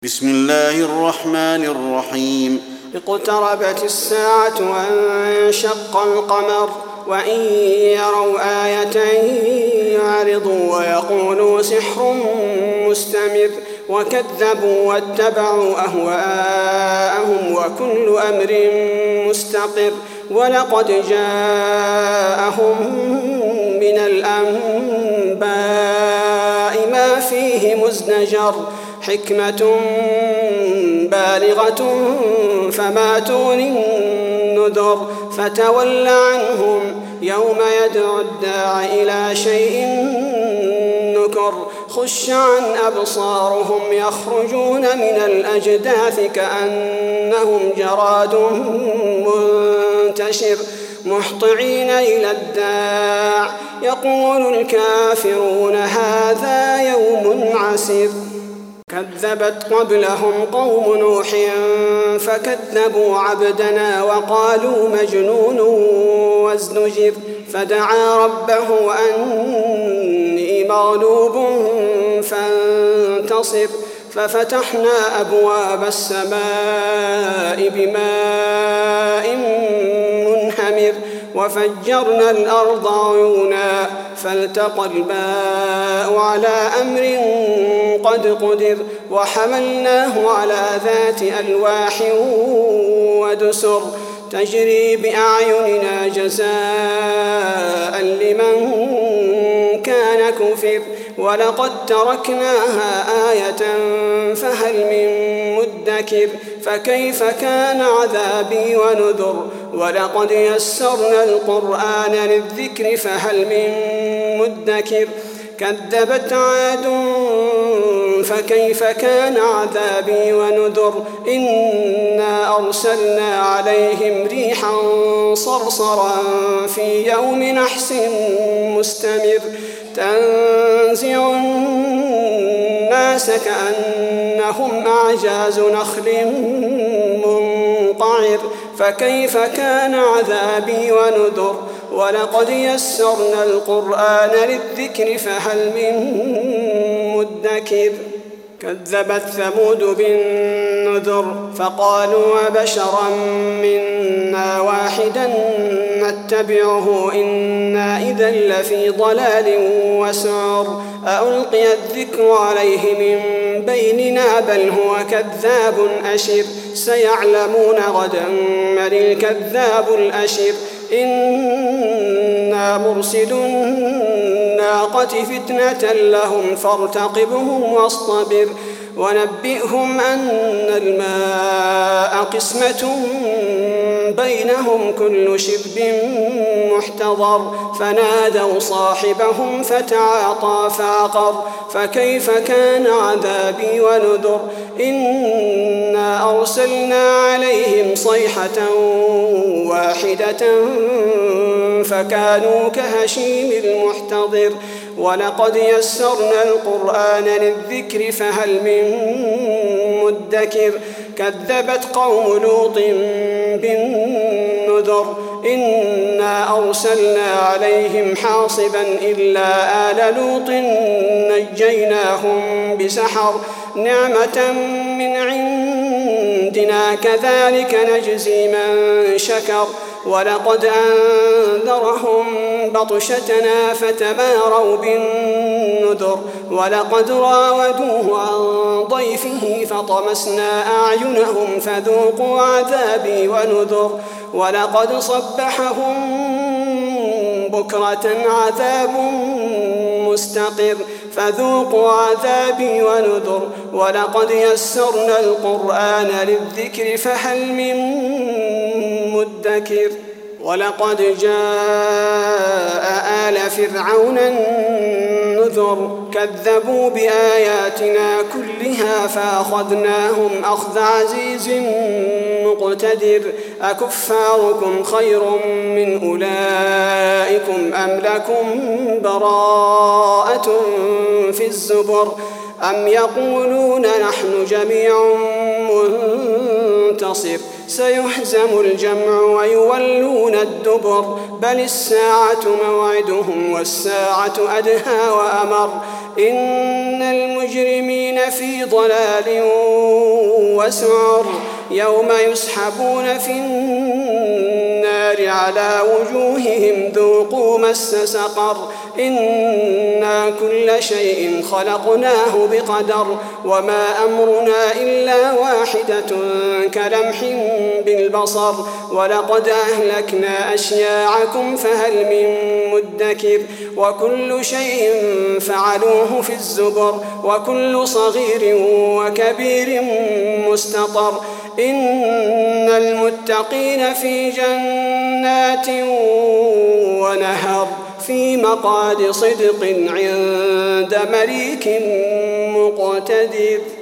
بسم الله الرحمن الرحيم اقتربت الساعة وانشق القمر وإن يروا آية يعرضوا ويقولوا سحر مستمر وكذبوا واتبعوا أهواءهم وكل أمر مستقر ولقد جاءهم من الأنباء ما فيه مزدجر حكمة بالغة فما تغني النذر فتول عنهم يوم يدعو الداع إلى شيء نكر خش عن أبصارهم يخرجون من الأجداث كأنهم جراد منتشر مهطعين إلى الداع يقول الكافرون هذا يوم عسير كذبت قبلهم قوم نوح فكذبوا عبدنا وقالوا مجنون وازدجر فدعا ربه أني مغلوب فانتصر ففتحنا أبواب السماء بماء منهمر وفجرنا الأرض عيونا فالتقى الماء على أمر قد قدر وحملناه على ذات ألواح ودسر تجري بأعيننا جزاء لمن كان كفر ولقد تركناها آية فهل من مدكر فكيف كان عذابي ونذر ولقد يسرنا القرآن للذكر فهل من مدكر كذبت عاد فكيف كان عذابي ونذر إنا أرسلنا عليهم ريحا صرصرا في يوم نحس مستمر تنزع الناس كأنهم أعجاز نخل منقعر فكيف كان عذابي ونذر ولقد يسرنا القرآن للذكر فهل من مدكر كذبت ثمود بالنذر فقالوا بشرا منا واحدا نتبعه إنا إذا لفي ضلال وسعر ألقي الذكر عليه من بيننا بل هو كذاب أشر سيعلمون غدا من الكذاب الأشر إنا مرسل الناقة فتنة لهم فارتقبهم واصطبر ونبئهم أن الماء قسمة بينهم كل شرب محتضر فنادوا صاحبهم فتعاطى فعقر فكيف كان عذابي ونذر إنا أرسلنا عليهم صيحة واحدة فكانوا كهشيم المحتضر ولقد يسرنا القرآن للذكر فهل من مدكر كذبت قوم لوط بالنذر إنا أرسلنا عليهم حاصبا إلا آل لوط نجيناهم بسحر نعمة من عندنا كذلك نجزي من شكر ولقد أنذرهم بطشتنا فتماروا بالنذر ولقد راودوه عن ضيفه فطمسنا أعينهم فذوقوا عذابي ونذر ولقد صبحهم بكرة عذاب مستقر فذوقوا عذابي ونذر ولقد يسرنا القرآن للذكر فهل من مدكر ولقد جاء آل فرعون النذر كذبوا بآياتنا كلها فأخذناهم أخذ عزيز مقتدر أكفاركم خير من أولئكم أم لكم براءة في الزبر أم يقولون نحن جميع منتصر سيهزم الجمع ويولون الدبر بل الساعة موعدهم والساعة أدهى وأمر إن المجرمين في ضلال وسعر يوم يسحبون في النار على وجوههم ذوقوا مس سقر إنا كل شيء خلقناه بقدر وما أمرنا إلا واحدة كلمح بالبصر ولقد أهلكنا أشياعكم فهل من مدكر وكل شيء فعلوه في الزبر وكل صغير وكبير مستطر إن المتقين في جنات ونهر في مقعد صدق عند مليك مقتدر.